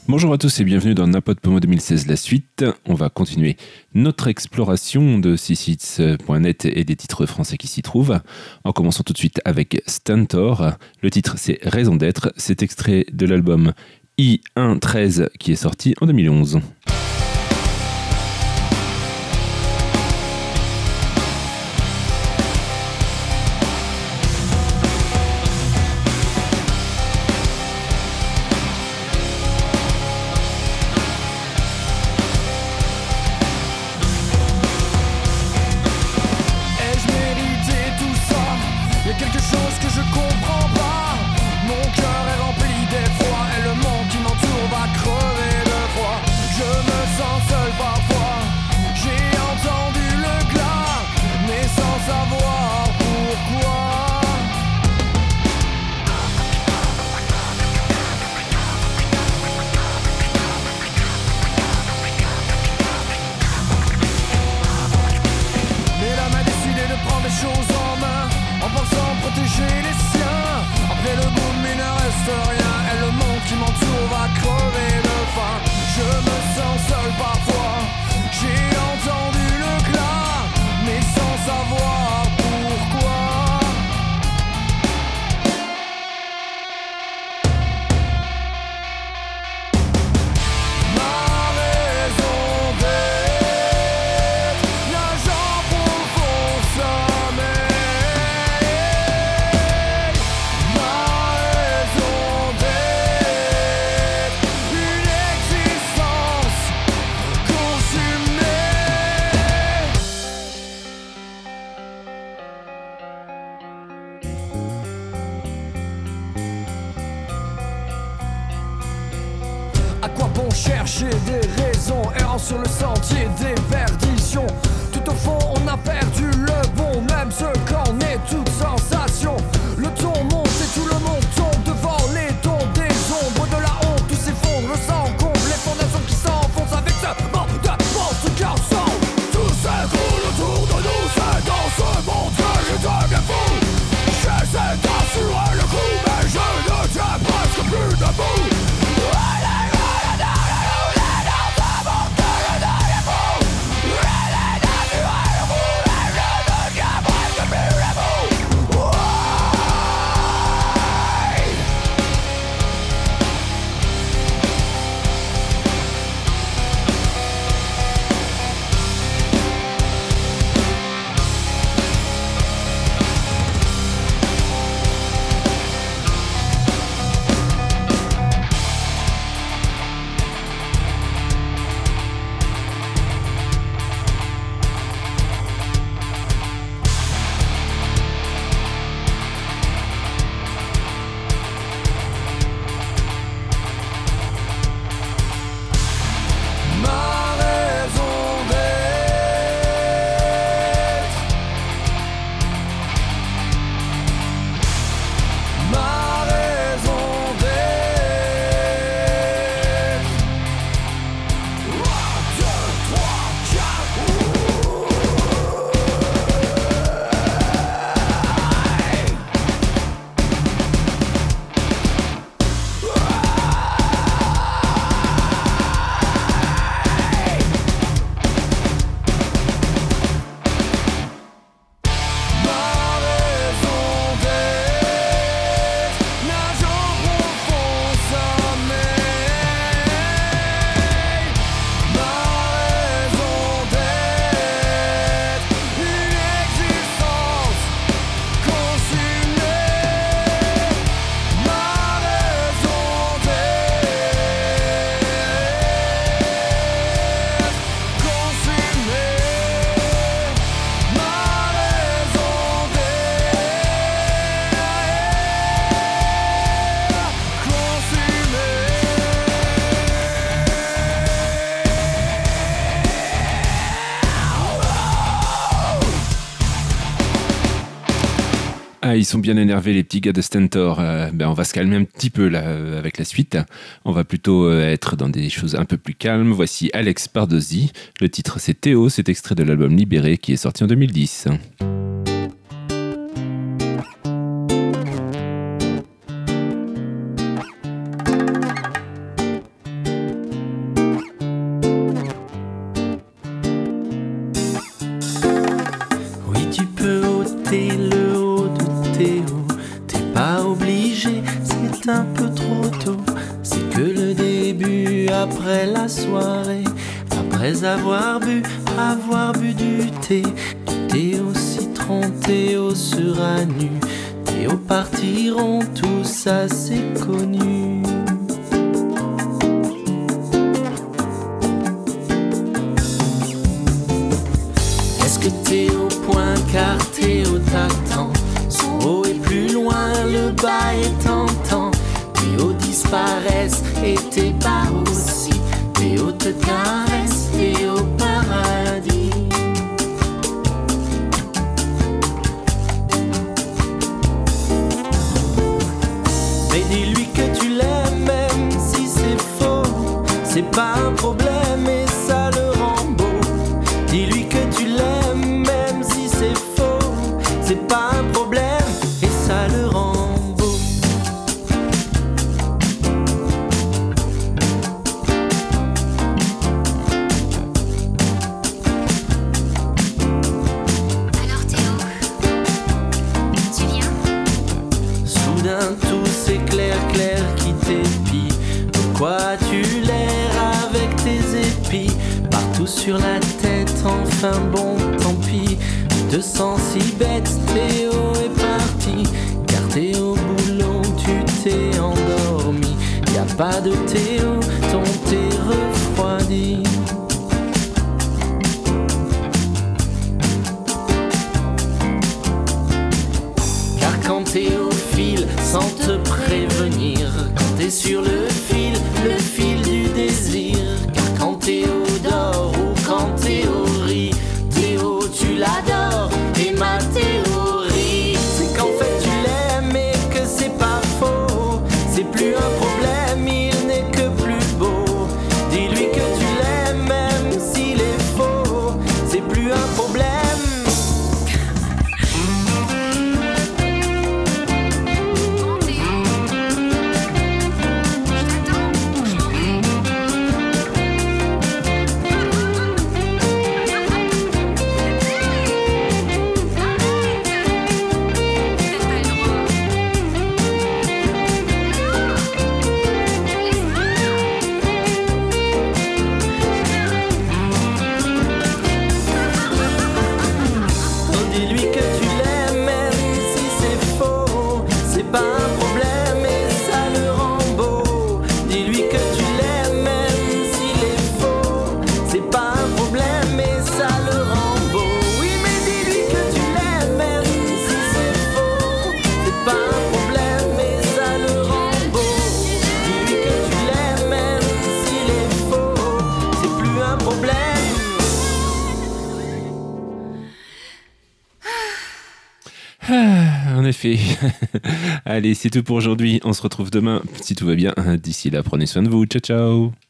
Bonjour à tous et bienvenue dans Napod Pomo 2016, la suite. On va continuer notre exploration de csites.net et des titres français qui s'y trouvent. En commençant tout de suite avec Stentor. Le titre c'est Raison d'être. C'est extrait de l'album I113 qui est sorti en 2011. Chercher des raisons, errant sur le sentier des perditions. Tout au fond, on a perdu le bon, même ce qu'en est toute sensation. Le ton monte et tout le monde tombe devant les dons des ombres de la honte. Tout s'effondre, le sang comble les fondations qui s'enfoncent avec ce monde de monstres qui ensemble. Tout s'écroule autour de nous, c'est dans ce monde que je deviens fou. J'essaie d'assurer le coup, mais je ne tiens presque plus debout. Ah, ils sont bien énervés les petits gars de Stentor. On va se calmer un petit peu là avec la suite. On va plutôt être dans des choses un peu plus calmes. Voici Alex Pardozzi. Le titre c'est Théo, c'est extrait de l'album Libéré qui est sorti en 2010. après la soirée, après avoir bu du thé au citron, thé au suranu, thé au partiront tous assez connus. Est-ce que t'es au point car Théo t'attend? Son haut est plus loin, le bas est tentant. Théo disparaissent et tes pas aussi. Théo te caresse, Théo paradis. Mais dis-lui que tu l'aimes même si c'est faux. C'est pas un problème et ça le rend beau. Dis-lui que tu l'aimes même si c'est faux. C'est pas un problème et ça le rend beau. Alors Théo, tu viens? Soudain tout s'éclaire, clair qui t'épie. Pourquoi tu l'air avec tes épis? Partout sur la tête, enfin bon, tant pis. Je te sens si bête, Théo est parti. Car t'es au boulot, tu t'es endormi. Y a pas de Théo, ton thé refroidi. Car quand t'es au fil, sans te prévenir, quand t'es sur le fil du désir. Car quand Théo dort ou quand Théo rit, Théo tu l'adores. Et ma théorie, c'est qu'en fait tu l'aimes et que c'est pas faux. C'est plus un problème, il n'est que plus beau. Dis-lui que tu l'aimes même s'il est faux. C'est plus un problème. Bon Théo, je t'attends. En effet. Allez, c'est tout pour aujourd'hui. On se retrouve demain, si tout va bien. D'ici là, prenez soin de vous. Ciao, ciao.